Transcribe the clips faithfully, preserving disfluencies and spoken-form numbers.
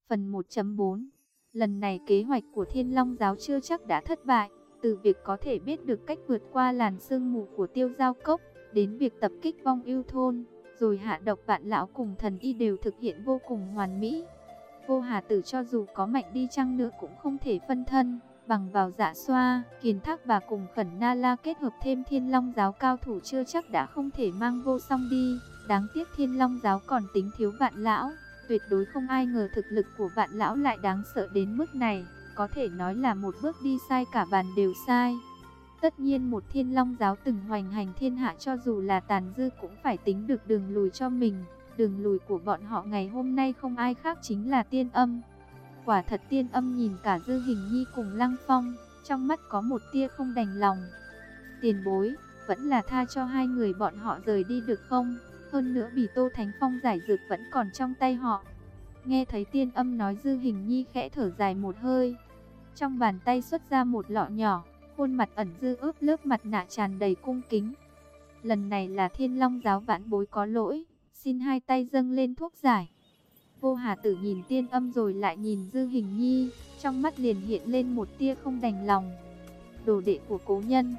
Phần một chấm bốn. Lần này kế hoạch của Thiên Long giáo chưa chắc đã thất bại. Từ việc có thể biết được cách vượt qua làn sương mù của Tiêu Giao Cốc, đến việc tập kích Vong Ưu thôn, rồi hạ độc Vạn lão cùng Thần Y đều thực hiện vô cùng hoàn mỹ. Vô Hà Tử cho dù có mạnh đi chăng nữa cũng không thể phân thân, bằng vào Dạ Xoa, Kiền Thác và cùng Khẩn Na La kết hợp thêm Thiên Long giáo cao thủ chưa chắc đã không thể mang Vô Song đi. Đáng tiếc Thiên Long giáo còn tính thiếu Vạn lão, tuyệt đối không ai ngờ thực lực của Vạn lão lại đáng sợ đến mức này, có thể nói là một bước đi sai cả bàn đều sai. Tất nhiên một Thiên Long giáo từng hoành hành thiên hạ cho dù là tàn dư cũng phải tính được đường lùi cho mình. Đường lùi của bọn họ ngày hôm nay không ai khác chính là Tiên Âm. Quả thật Tiên Âm nhìn cả Dư Hình Nhi cùng Lăng Phong, trong mắt có một tia không đành lòng. Tiền bối, vẫn là tha cho hai người bọn họ rời đi được không? Hơn nữa Bỉ Tô Thánh Phong giải dược vẫn còn trong tay họ. Nghe thấy Tiên Âm nói, Dư Hình Nhi khẽ thở dài một hơi. Trong bàn tay xuất ra một lọ nhỏ, khuôn mặt ẩn dư ướp lớp mặt nạ tràn đầy cung kính. Lần này là Thiên Long giáo vãn bối có lỗi, xin hai tay dâng lên thuốc giải. Vô Hà Tử nhìn Tiên Âm rồi lại nhìn Dư Hình Nhi, trong mắt liền hiện lên một tia không đành lòng. Đồ đệ của cố nhân,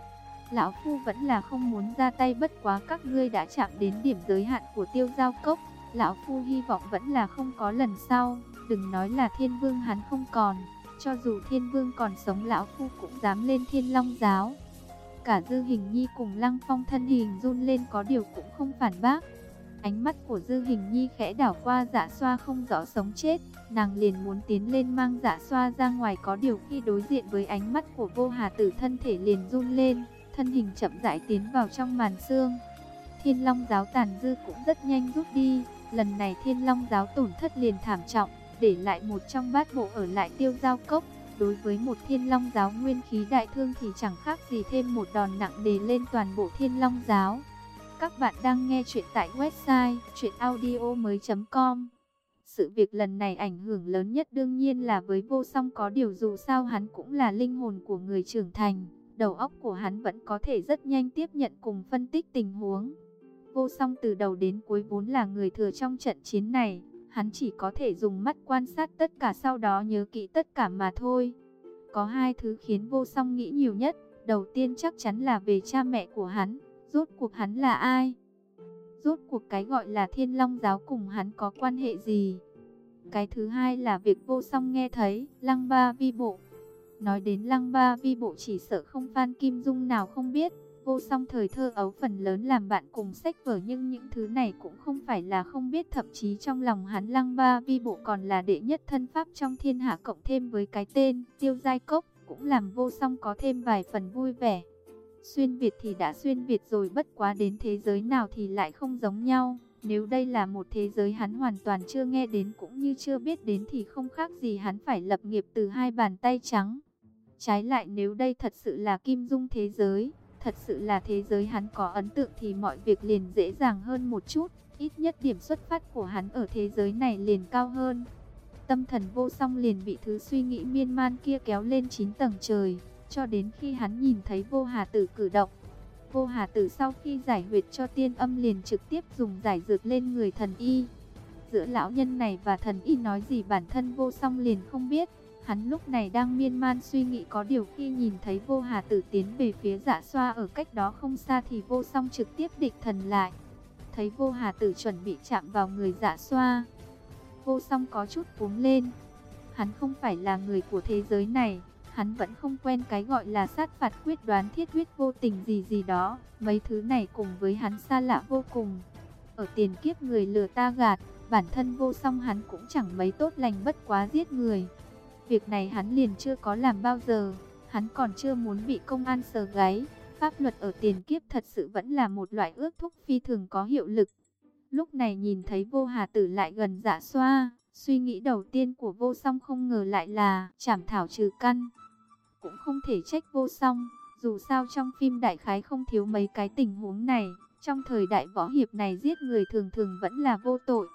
lão phu vẫn là không muốn ra tay, bất quá các ngươi đã chạm đến điểm giới hạn của Tiêu Giao Cốc, lão phu hy vọng vẫn là không có lần sau. Đừng nói là Thiên Vương hắn không còn, cho dù Thiên Vương còn sống lão phu cũng dám lên Thiên Long giáo. Cả Dư Hình Nhi cùng Lăng Phong thân hình run lên, có điều cũng không phản bác. Ánh mắt của Dư Hình Nhi khẽ đảo qua Dạ Xoa không rõ sống chết, nàng liền muốn tiến lên mang Dạ Xoa ra ngoài, có điều khi đối diện với ánh mắt của Vô Hà Tử thân thể liền run lên, thân hình chậm rãi tiến vào trong màn sương. Thiên Long giáo tàn dư cũng rất nhanh rút đi, lần này Thiên Long giáo tổn thất liền thảm trọng, để lại một trong bát bộ ở lại Tiêu Giao Cốc. Đối với một Thiên Long giáo nguyên khí đại thương thì chẳng khác gì thêm một đòn nặng nề lên toàn bộ Thiên Long giáo. Các bạn đang nghe chuyện tại website truyện audio mới chấm com. Sự việc lần này ảnh hưởng lớn nhất đương nhiên là với Vô Song, có điều dù sao hắn cũng là linh hồn của người trưởng thành, đầu óc của hắn vẫn có thể rất nhanh tiếp nhận cùng phân tích tình huống. Vô Song từ đầu đến cuối vốn là người thừa trong trận chiến này, hắn chỉ có thể dùng mắt quan sát tất cả, sau đó nhớ kỹ tất cả mà thôi. Có hai thứ khiến Vô Song nghĩ nhiều nhất, đầu tiên chắc chắn là về cha mẹ của hắn. Rốt cuộc hắn là ai? Rốt cuộc cái gọi là Thiên Long giáo cùng hắn có quan hệ gì? Cái thứ hai là việc Vô Song nghe thấy Lăng Ba Vi Bộ. Nói đến Lăng Ba Vi Bộ chỉ sợ không Phan Kim Dung nào không biết. Vô Song thời thơ ấu phần lớn làm bạn cùng sách vở, nhưng những thứ này cũng không phải là không biết, thậm chí trong lòng hắn Lăng Ba Vi Bộ còn là đệ nhất thân pháp trong thiên hạ, cộng thêm với cái tên Tiêu Giai Cốc cũng làm Vô Song có thêm vài phần vui vẻ. Xuyên Việt thì đã xuyên Việt rồi, bất quá đến thế giới nào thì lại không giống nhau. Nếu đây là một thế giới hắn hoàn toàn chưa nghe đến cũng như chưa biết đến thì không khác gì hắn phải lập nghiệp từ hai bàn tay trắng. Trái lại nếu đây thật sự là Kim Dung thế giới, thật sự là thế giới hắn có ấn tượng thì mọi việc liền dễ dàng hơn một chút. Ít nhất điểm xuất phát của hắn ở thế giới này liền cao hơn. Tâm thần Vô Song liền bị thứ suy nghĩ miên man kia kéo lên chín tầng trời. Cho đến khi hắn nhìn thấy Vô Hà Tử cử động. Vô Hà Tử sau khi giải huyệt cho Tiên Âm liền trực tiếp dùng giải dược lên người Thần Y. Giữa lão nhân này và Thần Y nói gì bản thân Vô Song liền không biết. Hắn lúc này đang miên man suy nghĩ, có điều khi nhìn thấy Vô Hà Tử tiến về phía Dạ Xoa ở cách đó không xa thì Vô Song trực tiếp định thần lại. Thấy Vô Hà Tử chuẩn bị chạm vào người Dạ Xoa, Vô Song có chút cuống lên. Hắn không phải là người của thế giới này. Hắn vẫn không quen cái gọi là sát phạt quyết đoán thiết huyết vô tình gì gì đó. Mấy thứ này cùng với hắn xa lạ vô cùng. Ở tiền kiếp người lừa ta gạt, bản thân Vô Song hắn cũng chẳng mấy tốt lành, bất quá giết người. Việc này hắn liền chưa có làm bao giờ. Hắn còn chưa muốn bị công an sờ gáy. Pháp luật ở tiền kiếp thật sự vẫn là một loại ước thúc phi thường có hiệu lực. Lúc này nhìn thấy Vô Hà Tử lại gần Dạ Xoa, suy nghĩ đầu tiên của Vô Song không ngờ lại là chảm thảo trừ căn. Cũng không thể trách Vô Song, dù sao trong phim đại khái không thiếu mấy cái tình huống này. Trong thời đại võ hiệp này giết người thường thường vẫn là vô tội.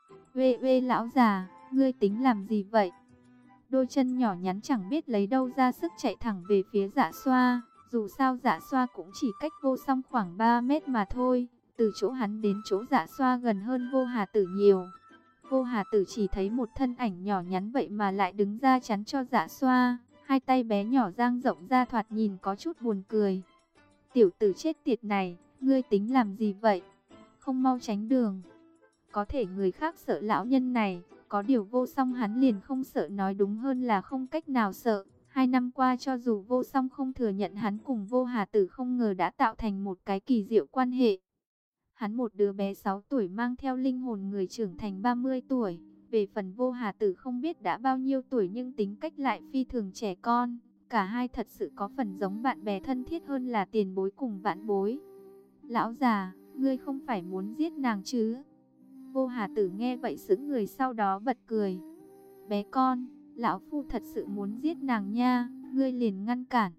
Uê uê lão già, ngươi tính làm gì vậy? Đôi chân nhỏ nhắn chẳng biết lấy đâu ra sức chạy thẳng về phía Dạ Xoa. Dù sao Dạ Xoa cũng chỉ cách Vô Song khoảng ba mét mà thôi. Từ chỗ hắn đến chỗ Dạ Xoa gần hơn Vô Hà Tử nhiều. Vô Hà Tử chỉ thấy một thân ảnh nhỏ nhắn vậy mà lại đứng ra chắn cho Dạ Xoa, hai tay bé nhỏ dang rộng ra thoạt nhìn có chút buồn cười. Tiểu tử chết tiệt này, ngươi tính làm gì vậy? Không mau tránh đường. Có thể người khác sợ lão nhân này, có điều Vô Song hắn liền không sợ, nói đúng hơn là không cách nào sợ. Hai năm qua cho dù Vô Song không thừa nhận, hắn cùng Vô Hà Tử không ngờ đã tạo thành một cái kỳ diệu quan hệ. Hắn một đứa bé sáu tuổi mang theo linh hồn người trưởng thành ba mươi tuổi. Về phần Vô Hà Tử không biết đã bao nhiêu tuổi nhưng tính cách lại phi thường trẻ con. Cả hai thật sự có phần giống bạn bè thân thiết hơn là tiền bối cùng vãn bối. Lão già, ngươi không phải muốn giết nàng chứ? Vô Hà Tử nghe vậy sững người, sau đó bật cười. Bé con, lão phu thật sự muốn giết nàng nha, ngươi liền ngăn cản.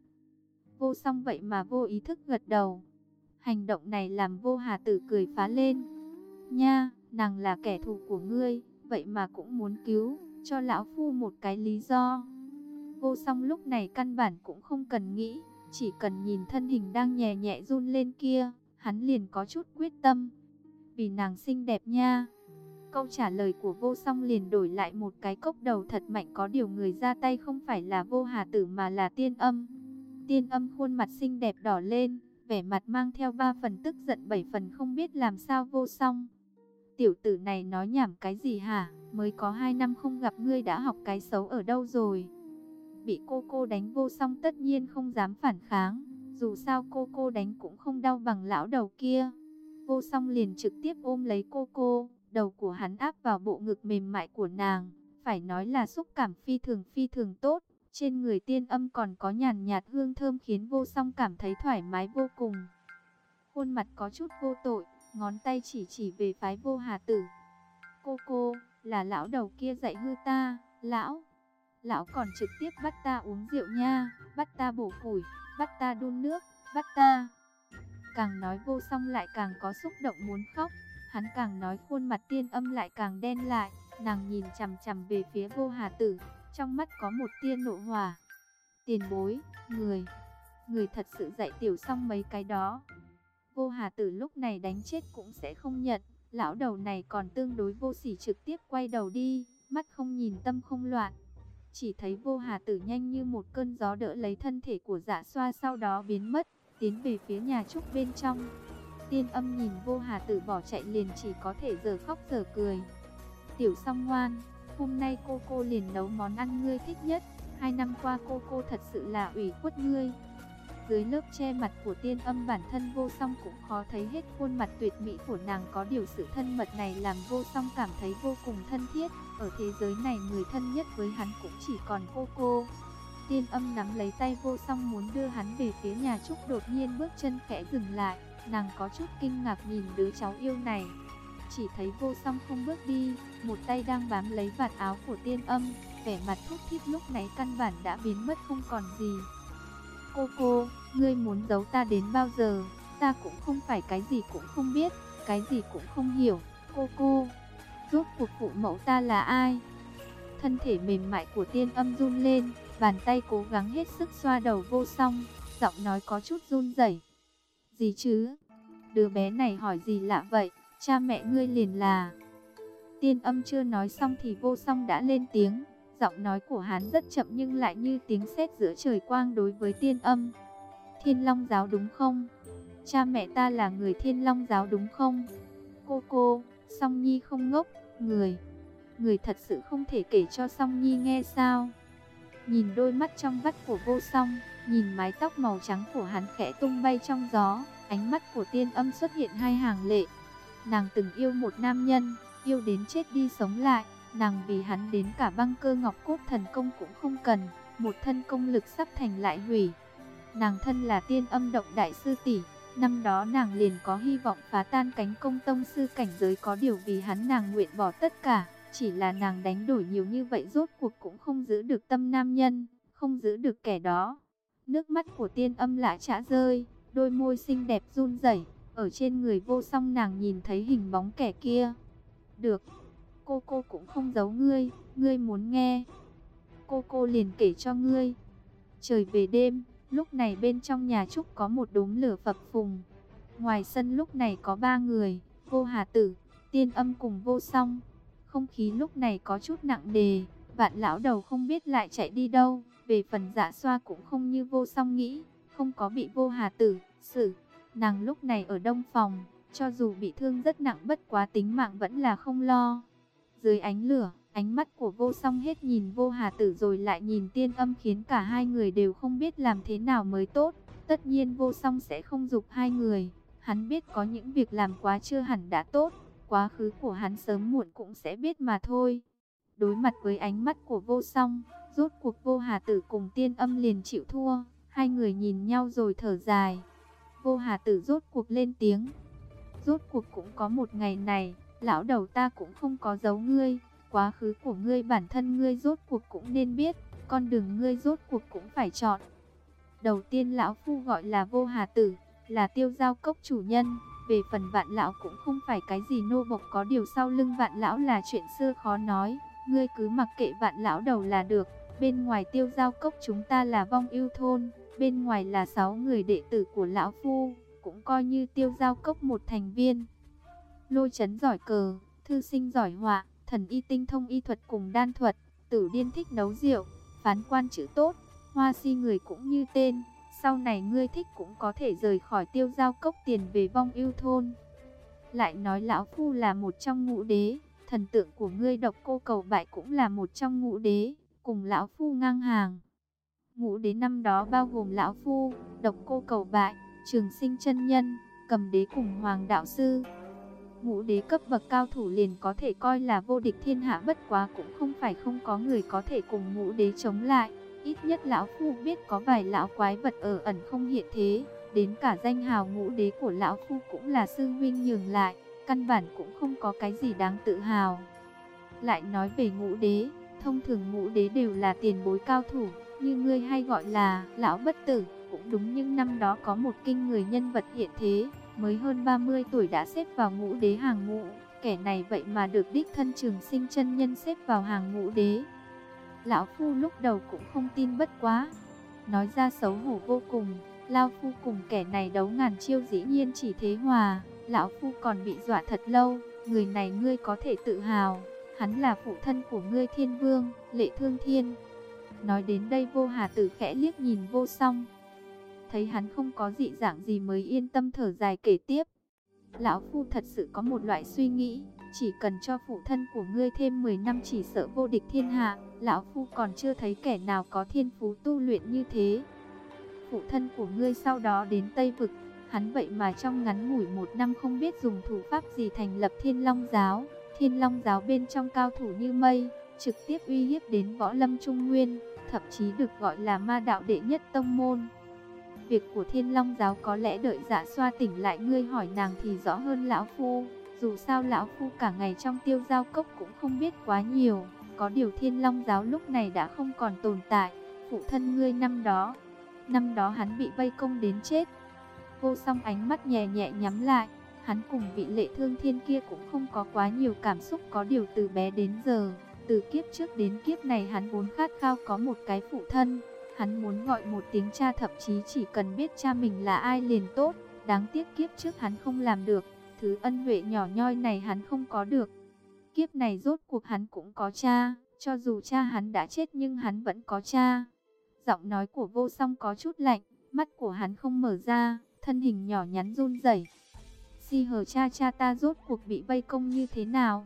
Vô Song vậy mà vô ý thức gật đầu. Hành động này làm Vô Hà Tử cười phá lên. Nha, nàng là kẻ thù của ngươi, vậy mà cũng muốn cứu, cho lão phu một cái lý do. Vô Song lúc này căn bản cũng không cần nghĩ, chỉ cần nhìn thân hình đang nhẹ nhẹ run lên kia, hắn liền có chút quyết tâm. Vì nàng xinh đẹp nha. Câu trả lời của Vô Song liền đổi lại một cái cốc đầu thật mạnh, có điều người ra tay không phải là Vô Hà Tử mà là Tiên Âm. Tiên Âm khuôn mặt xinh đẹp đỏ lên, vẻ mặt mang theo ba phần tức giận bảy phần không biết làm sao. Vô Song, tiểu tử này nói nhảm cái gì hả? Mới có hai năm không gặp ngươi đã học cái xấu ở đâu rồi? Bị cô cô đánh, Vô Song tất nhiên không dám phản kháng, dù sao cô cô đánh cũng không đau bằng lão đầu kia. Vô Song liền trực tiếp ôm lấy cô cô, đầu của hắn áp vào bộ ngực mềm mại của nàng, phải nói là xúc cảm phi thường phi thường tốt. Trên người Tiên Âm còn có nhàn nhạt hương thơm khiến Vô Song cảm thấy thoải mái vô cùng. Khuôn mặt có chút vô tội, ngón tay chỉ chỉ về phái Vô Hà Tử. Cô cô, là lão đầu kia dạy hư ta, lão. Lão còn trực tiếp bắt ta uống rượu nha, bắt ta bổ củi, bắt ta đun nước, bắt ta. Càng nói Vô Song lại càng có xúc động muốn khóc. Hắn càng nói khuôn mặt Tiên Âm lại càng đen lại. Nàng nhìn chằm chằm về phía Vô Hà Tử, trong mắt có một tia nộ hỏa. Tiền bối, người, người thật sự dạy tiểu Song mấy cái đó. Vô Hà Tử lúc này đánh chết cũng sẽ không nhận. Lão đầu này còn tương đối vô sỉ, trực tiếp quay đầu đi, mắt không nhìn tâm không loạn. Chỉ thấy Vô Hà Tử nhanh như một cơn gió đỡ lấy thân thể của Dạ Xoa, sau đó biến mất, tiến về phía nhà trúc bên trong. Tiên Âm nhìn Vô Hà Tử bỏ chạy liền chỉ có thể giờ khóc giờ cười. Tiểu Song ngoan, hôm nay cô cô liền nấu món ăn ngươi thích nhất. Hai năm qua cô cô thật sự là ủy khuất ngươi. Dưới lớp che mặt của Tiên Âm, bản thân Vô Song cũng khó thấy hết khuôn mặt tuyệt mỹ của nàng, có điều sự thân mật này làm Vô Song cảm thấy vô cùng thân thiết. Ở thế giới này người thân nhất với hắn cũng chỉ còn cô cô. Tiên Âm nắm lấy tay Vô Song muốn đưa hắn về phía nhà trúc, đột nhiên bước chân khẽ dừng lại. Nàng có chút kinh ngạc nhìn đứa cháu yêu này. Chỉ thấy Vô Song không bước đi, một tay đang bám lấy vạt áo của Tiên Âm, vẻ mặt thút thít lúc nãy căn bản đã biến mất không còn gì. Cô cô, ngươi muốn giấu ta đến bao giờ? Ta cũng không phải cái gì cũng không biết, cái gì cũng không hiểu. Cô cô, rốt cuộc phụ mẫu ta là ai? Thân thể mềm mại của Tiên Âm run lên, bàn tay cố gắng hết sức xoa đầu Vô Song, giọng nói có chút run rẩy. Gì chứ? Đứa bé này hỏi gì lạ vậy? Cha mẹ ngươi liền là... Tiên Âm chưa nói xong thì Vô Song đã lên tiếng. Giọng nói của hắn rất chậm nhưng lại như tiếng sét giữa trời quang đối với Tiên Âm. Thiên Long giáo đúng không? Cha mẹ ta là người Thiên Long giáo đúng không? Cô cô, Song Nhi không ngốc, người... Người thật sự không thể kể cho Song Nhi nghe sao? Nhìn đôi mắt trong vắt của Vô Song, nhìn mái tóc màu trắng của hắn khẽ tung bay trong gió, ánh mắt của Tiên Âm xuất hiện hai hàng lệ. Nàng từng yêu một nam nhân, yêu đến chết đi sống lại, nàng vì hắn đến cả băng cơ ngọc cốt thần công cũng không cần, một thân công lực sắp thành lại hủy. Nàng thân là Tiên Âm động đại sư tỷ, năm đó nàng liền có hy vọng phá tan cánh công tông sư cảnh giới, có điều vì hắn nàng nguyện bỏ tất cả. Chỉ là nàng đánh đổi nhiều như vậy rốt cuộc cũng không giữ được tâm nam nhân, không giữ được kẻ đó. Nước mắt của Tiên Âm lã chã rơi, đôi môi xinh đẹp run rẩy. Ở trên người Vô Song nàng nhìn thấy hình bóng kẻ kia. Được, cô cô cũng không giấu ngươi, ngươi muốn nghe, cô cô liền kể cho ngươi. Trời về đêm, lúc này bên trong nhà trúc có một đốm lửa phập phùng. Ngoài sân lúc này có ba người, Vô Hà Tử, Tiên Âm cùng Vô Song. Không khí lúc này có chút nặng nề, Vạn lão đầu không biết lại chạy đi đâu. Về phần Dạ Xoa cũng không như Vô Song nghĩ, không có bị Vô Hà Tử xử. Nàng lúc này ở Đông Phòng, cho dù bị thương rất nặng bất quá tính mạng vẫn là không lo. Dưới ánh lửa, ánh mắt của Vô Song hết nhìn Vô Hà Tử rồi lại nhìn Tiên Âm khiến cả hai người đều không biết làm thế nào mới tốt. Tất nhiên Vô Song sẽ không giục hai người, hắn biết có những việc làm quá chưa hẳn đã tốt, quá khứ của hắn sớm muộn cũng sẽ biết mà thôi. Đối mặt với ánh mắt của Vô Song, rốt cuộc Vô Hà Tử cùng Tiên Âm liền chịu thua, hai người nhìn nhau rồi thở dài. Vô Hà Tử rốt cuộc lên tiếng. Rốt cuộc cũng có một ngày này, lão đầu ta cũng không có giấu ngươi, quá khứ của ngươi bản thân ngươi rốt cuộc cũng nên biết, con đường ngươi rốt cuộc cũng phải chọn. Đầu tiên lão phu gọi là Vô Hà Tử, là Tiêu Giao Cốc chủ nhân, về phần Vạn lão cũng không phải cái gì nô bộc, có điều sau lưng Vạn lão là chuyện xưa khó nói, ngươi cứ mặc kệ Vạn lão đầu là được. Bên ngoài Tiêu Giao Cốc chúng ta là Vong Ưu thôn, bên ngoài là sáu người đệ tử của lão phu, cũng coi như Tiêu Giao Cốc một thành viên. Lôi Chấn giỏi cờ, Thư Sinh giỏi họa, Thần Y tinh thông y thuật cùng đan thuật, Tử Điên thích nấu rượu, Phán Quan chữ tốt, Hoa Si người cũng như tên. Sau này ngươi thích cũng có thể rời khỏi Tiêu Giao Cốc tiền về Vong Ưu thôn. Lại nói lão phu là một trong ngũ đế, thần tượng của ngươi Độc Cô Cầu Bại cũng là một trong ngũ đế, cùng lão phu ngang hàng. Ngũ đế năm đó bao gồm lão phu, Độc Cô Cầu Bại, Trường Sinh chân nhân, Cầm đế cùng Hoàng đạo sư. Ngũ đế cấp bậc cao thủ liền có thể coi là vô địch thiên hạ, bất quá cũng không phải không có người có thể cùng ngũ đế chống lại. Ít nhất lão phu biết có vài lão quái vật ở ẩn không hiện thế, đến cả danh hào ngũ đế của lão phu cũng là sư huynh nhường lại, căn bản cũng không có cái gì đáng tự hào. Lại nói về ngũ đế, thông thường ngũ đế đều là tiền bối cao thủ, như ngươi hay gọi là lão bất tử, cũng đúng, nhưng năm đó có một kinh người nhân vật hiện thế, mới hơn ba mươi tuổi đã xếp vào ngũ đế hàng ngũ, kẻ này vậy mà được đích thân Trường Sinh chân nhân xếp vào hàng ngũ đế. Lão phu lúc đầu cũng không tin, bất quá nói ra xấu hổ vô cùng. Lão phu cùng kẻ này đấu ngàn chiêu dĩ nhiên chỉ thế hòa, lão phu còn bị dọa thật lâu. Người này ngươi có thể tự hào, hắn là phụ thân của ngươi Thiên Vương, Lệ Thương Thiên. Nói đến đây Vô Hà Tử khẽ liếc nhìn Vô Song, thấy hắn không có dị dạng gì mới yên tâm thở dài kể tiếp. Lão phu thật sự có một loại suy nghĩ, chỉ cần cho phụ thân của ngươi thêm mười năm chỉ sợ vô địch thiên hạ. Lão phu còn chưa thấy kẻ nào có thiên phú tu luyện như thế. Phụ thân của ngươi sau đó đến Tây Vực, hắn vậy mà trong ngắn ngủi một năm không biết dùng thủ pháp gì thành lập Thiên Long Giáo. Thiên Long Giáo bên trong cao thủ như mây, trực tiếp uy hiếp đến võ lâm Trung Nguyên, thậm chí được gọi là ma đạo đệ nhất tông môn. Việc của Thiên Long Giáo có lẽ đợi Dạ Xoa tỉnh lại ngươi hỏi nàng thì rõ hơn lão phu. Dù sao lão phu cả ngày trong Tiêu Giao Cốc cũng không biết quá nhiều. Có điều Thiên Long Giáo lúc này đã không còn tồn tại. Phụ thân ngươi năm đó, năm đó hắn bị vây công đến chết. Vô Song ánh mắt nhẹ nhẹ nhắm lại. Hắn cùng vị Lệ Thương Thiên kia cũng không có quá nhiều cảm xúc. Có điều từ bé đến giờ, từ kiếp trước đến kiếp này hắn vốn khát khao có một cái phụ thân. Hắn muốn gọi một tiếng cha, thậm chí chỉ cần biết cha mình là ai liền tốt. Đáng tiếc kiếp trước hắn không làm được. Thứ ân huệ nhỏ nhoi này hắn không có được. Kiếp này rốt cuộc hắn cũng có cha. Cho dù cha hắn đã chết nhưng hắn vẫn có cha. Giọng nói của Vô Song có chút lạnh, mắt của hắn không mở ra, thân hình nhỏ nhắn run rẩy. Si hờ cha, cha ta rốt cuộc bị vây công như thế nào?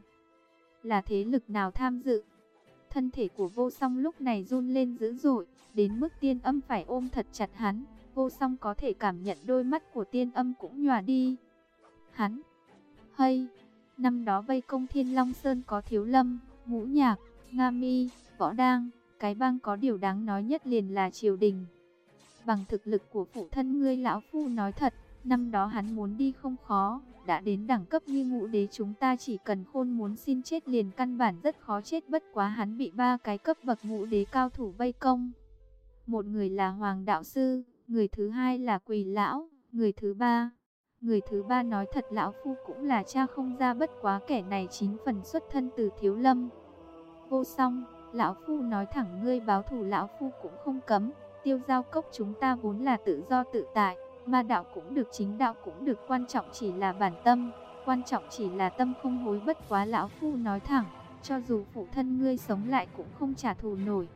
Là thế lực nào tham dự? Thân thể của Vô Song lúc này run lên dữ dội, đến mức Tiên Âm phải ôm thật chặt hắn. Vô Song có thể cảm nhận đôi mắt của Tiên Âm cũng nhòa đi. Hắn, hay, năm đó vây công Thiên Long Sơn có Thiếu Lâm, Ngũ Nhạc, Nga Mi, Võ Đang, cái bang có điều đáng nói nhất liền là triều đình. Bằng thực lực của phụ thân ngươi, lão phu nói thật, năm đó hắn muốn đi không khó, đã đến đẳng cấp như ngũ đế chúng ta chỉ cần khôn muốn xin chết liền căn bản rất khó chết, bất quá hắn bị ba cái cấp bậc ngũ đế cao thủ vây công. Một người là Hoàng đạo sư, người thứ hai là Quỳ lão, người thứ ba Người thứ ba nói thật lão phu cũng là cha không ra, bất quá kẻ này chín phần xuất thân từ Thiếu Lâm. Vô Song, lão phu nói thẳng, ngươi báo thù lão phu cũng không cấm. Tiêu Giao Cốc chúng ta vốn là tự do tự tại, ma đạo cũng được, chính đạo cũng được, quan trọng chỉ là bản tâm, quan trọng chỉ là tâm không hối, bất quá lão phu nói thẳng, cho dù phụ thân ngươi sống lại cũng không trả thù nổi.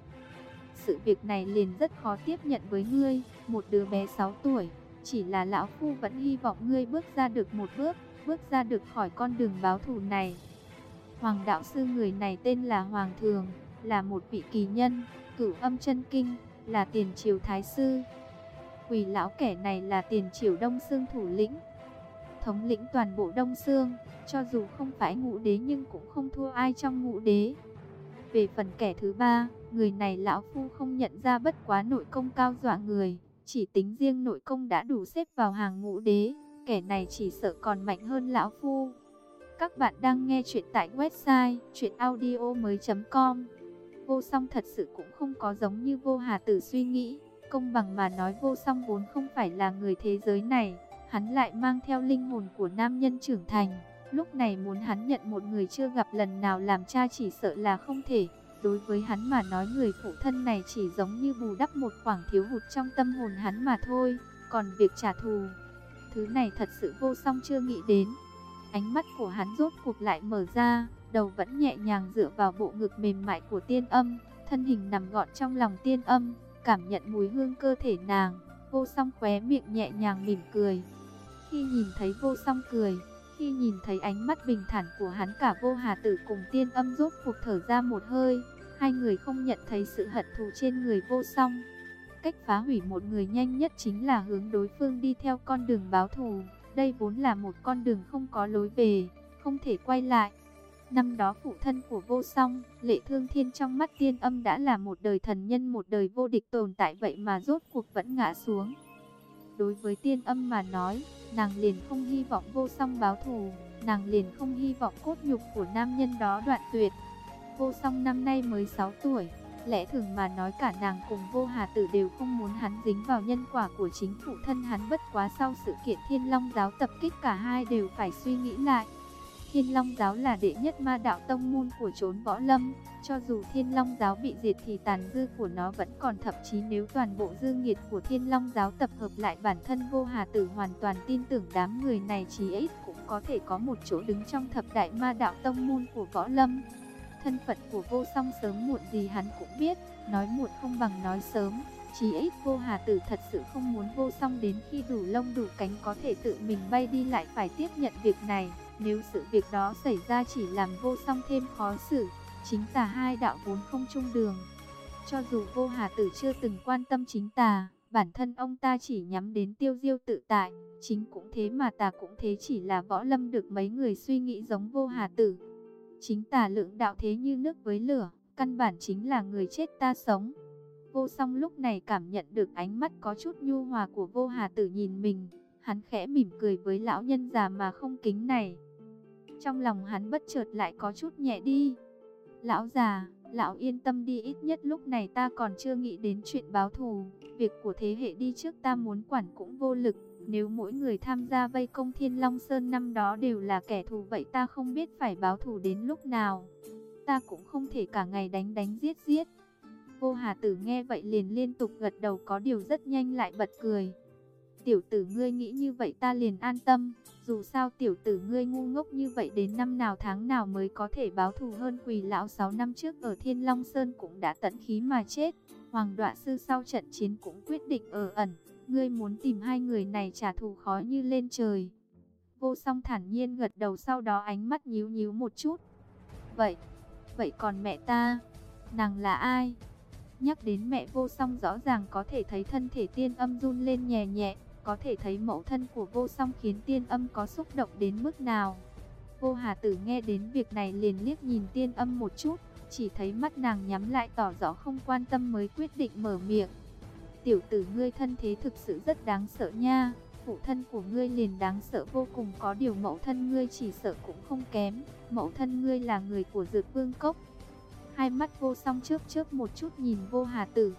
Sự việc này liền rất khó tiếp nhận với ngươi, một đứa bé sáu tuổi, chỉ là lão phu vẫn hy vọng ngươi bước ra được một bước, bước ra được khỏi con đường báo thù này. Hoàng đạo sư người này tên là Hoàng Thường, là một vị kỳ nhân, Cửu Âm Chân Kinh, là tiền triều thái sư. Quỳ lão kẻ này là tiền triều Đông Xương thủ lĩnh, thống lĩnh toàn bộ Đông Xương, cho dù không phải ngũ đế nhưng cũng không thua ai trong ngũ đế. Về phần kẻ thứ ba, người này lão phu không nhận ra, bất quá nội công cao dọa người, chỉ tính riêng nội công đã đủ xếp vào hàng ngũ đế, kẻ này chỉ sợ còn mạnh hơn lão phu. Các bạn đang nghe chuyện tại website truyện audio mới chấm com. Vô Song thật sự cũng không có giống như Vô Hà Tử suy nghĩ, công bằng mà nói Vô Song vốn không phải là người thế giới này, hắn lại mang theo linh hồn của nam nhân trưởng thành. Lúc này muốn hắn nhận một người chưa gặp lần nào làm cha chỉ sợ là không thể. Đối với hắn mà nói, người phụ thân này chỉ giống như bù đắp một khoảng thiếu hụt trong tâm hồn hắn mà thôi. Còn việc trả thù, thứ này thật sự Vô Song chưa nghĩ đến. Ánh mắt của hắn rốt cuộc lại mở ra, đầu vẫn nhẹ nhàng dựa vào bộ ngực mềm mại của Tiên Âm, thân hình nằm gọn trong lòng Tiên Âm, cảm nhận mùi hương cơ thể nàng. Vô Song khóe miệng nhẹ nhàng mỉm cười. Khi nhìn thấy Vô Song cười, khi nhìn thấy ánh mắt bình thản của hắn, cả Vô Hà Tử cùng Tiên Âm rốt cuộc thở ra một hơi. Hai người không nhận thấy sự hận thù trên người Vô Song. Cách phá hủy một người nhanh nhất chính là hướng đối phương đi theo con đường báo thù. Đây vốn là một con đường không có lối về, không thể quay lại. Năm đó phụ thân của Vô Song, Lệ Thương Thiên, trong mắt Tiên Âm đã là một đời thần nhân, một đời vô địch tồn tại, vậy mà rốt cuộc vẫn ngã xuống. Đối với Tiên Âm mà nói, nàng liền không hy vọng Vô Song báo thù, nàng liền không hy vọng cốt nhục của nam nhân đó đoạn tuyệt. Vô Song năm nay mới sáu tuổi, lẽ thường mà nói cả nàng cùng Vô Hà Tử đều không muốn hắn dính vào nhân quả của chính phụ thân hắn, bất quá sau sự kiện Thiên Long giáo tập kích, cả hai đều phải suy nghĩ lại. Thiên Long giáo là đệ nhất ma đạo tông môn của chốn võ lâm, cho dù Thiên Long giáo bị diệt thì tàn dư của nó vẫn còn, thậm chí nếu toàn bộ dư nghiệt của Thiên Long giáo tập hợp lại, bản thân Vô Hà Tử hoàn toàn tin tưởng đám người này chí ít cũng có thể có một chỗ đứng trong thập đại ma đạo tông môn của võ lâm. Thân phận của Vô Song sớm muộn gì hắn cũng biết, nói muộn không bằng nói sớm. Chí ít Vô Hà Tử thật sự không muốn Vô Song đến khi đủ lông đủ cánh có thể tự mình bay đi lại phải tiếp nhận việc này. Nếu sự việc đó xảy ra chỉ làm Vô Song thêm khó xử. Chính tà hai đạo vốn không chung đường. Cho dù Vô Hà Tử chưa từng quan tâm chính tà, bản thân ông ta chỉ nhắm đến tiêu diêu tự tại. Chính cũng thế mà tà cũng thế, chỉ là võ lâm được mấy người suy nghĩ giống Vô Hà Tử. Chính tà lượng đạo thế như nước với lửa, căn bản chính là người chết ta sống. Vô Song lúc này cảm nhận được ánh mắt có chút nhu hòa của Vô Hà Tử nhìn mình. Hắn khẽ mỉm cười với lão nhân già mà không kính này. Trong lòng hắn bất chợt lại có chút nhẹ đi. Lão già, lão yên tâm đi, ít nhất lúc này ta còn chưa nghĩ đến chuyện báo thù. Việc của thế hệ đi trước ta muốn quản cũng vô lực. Nếu mỗi người tham gia vây công Thiên Long Sơn năm đó đều là kẻ thù, vậy ta không biết phải báo thù đến lúc nào. Ta cũng không thể cả ngày đánh đánh giết giết. Vô Hà Tử nghe vậy liền liên tục gật đầu, có điều rất nhanh lại bật cười. Tiểu tử ngươi nghĩ như vậy ta liền an tâm. Dù sao tiểu tử ngươi ngu ngốc như vậy, đến năm nào tháng nào mới có thể báo thù hơn Quỳ lão sáu năm trước ở Thiên Long Sơn cũng đã tận khí mà chết. Hoàng Đoạ Sư sau trận chiến cũng quyết định ở ẩn. Ngươi muốn tìm hai người này trả thù khó như lên trời. Vô Song thản nhiên gật đầu, sau đó ánh mắt nhíu nhíu một chút. Vậy, vậy còn mẹ ta, nàng là ai? Nhắc đến mẹ, Vô Song rõ ràng có thể thấy thân thể Tiên Âm run lên nhẹ nhẹ. Có thể thấy mẫu thân của Vô Song khiến Tiên Âm có xúc động đến mức nào. Vô Hà Tử nghe đến việc này liền liếc nhìn Tiên Âm một chút, chỉ thấy mắt nàng nhắm lại tỏ rõ không quan tâm mới quyết định mở miệng. Tiểu tử ngươi thân thế thực sự rất đáng sợ nha. Phụ thân của ngươi liền đáng sợ vô cùng, có điều mẫu thân ngươi chỉ sợ cũng không kém. Mẫu thân ngươi là người của Dược Vương Cốc. Hai mắt Vô Song chớp chớp một chút nhìn Vô Hà Tử.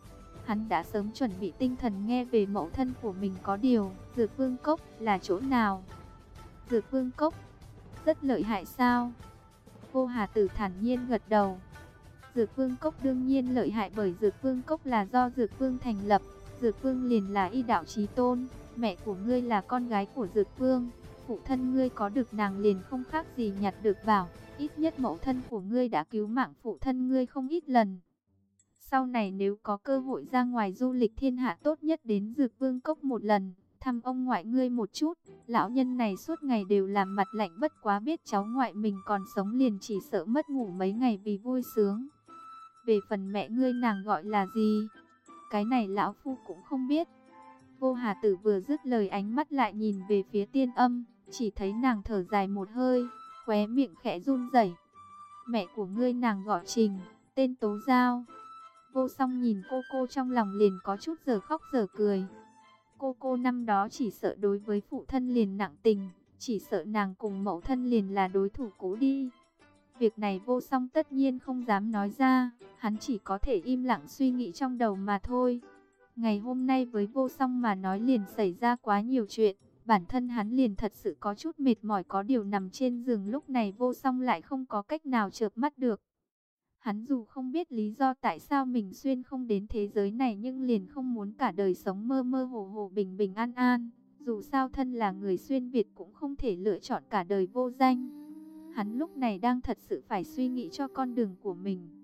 Hắn đã sớm chuẩn bị tinh thần nghe về mẫu thân của mình, có điều Dược Vương Cốc là chỗ nào? Dược Vương Cốc rất lợi hại sao? Vô Hà Tử thản nhiên gật đầu. Dược Vương Cốc đương nhiên lợi hại, bởi Dược Vương Cốc là do Dược Vương thành lập. Dược Vương liền là y đạo chí tôn. Mẹ của ngươi là con gái của Dược Vương. Phụ thân ngươi có được nàng liền không khác gì nhặt được bảo. Ít nhất mẫu thân của ngươi đã cứu mạng phụ thân ngươi không ít lần. Sau này nếu có cơ hội ra ngoài du lịch thiên hạ, tốt nhất đến Dược Vương Cốc một lần, thăm ông ngoại ngươi một chút. Lão nhân này suốt ngày đều làm mặt lạnh, bất quá biết cháu ngoại mình còn sống liền chỉ sợ mất ngủ mấy ngày vì vui sướng. Về phần mẹ ngươi, nàng gọi là gì? Cái này lão phu cũng không biết. Vô Hà Tử vừa dứt lời, ánh mắt lại nhìn về phía Tiên Âm, chỉ thấy nàng thở dài một hơi, khóe miệng khẽ run rẩy. Mẹ của ngươi nàng gọi Trình, tên Tố Giao. Vô Song nhìn cô cô trong lòng liền có chút giờ khóc giờ cười. Cô cô năm đó chỉ sợ đối với phụ thân liền nặng tình, chỉ sợ nàng cùng mẫu thân liền là đối thủ cũ đi. Việc này Vô Song tất nhiên không dám nói ra, hắn chỉ có thể im lặng suy nghĩ trong đầu mà thôi. Ngày hôm nay với Vô Song mà nói liền xảy ra quá nhiều chuyện, bản thân hắn liền thật sự có chút mệt mỏi, có điều nằm trên giường lúc này Vô Song lại không có cách nào chợp mắt được. Hắn dù không biết lý do tại sao mình xuyên không đến thế giới này, nhưng liền không muốn cả đời sống mơ mơ hồ hồ bình bình an an. Dù sao thân là người xuyên Việt cũng không thể lựa chọn cả đời vô danh. Hắn lúc này đang thật sự phải suy nghĩ cho con đường của mình.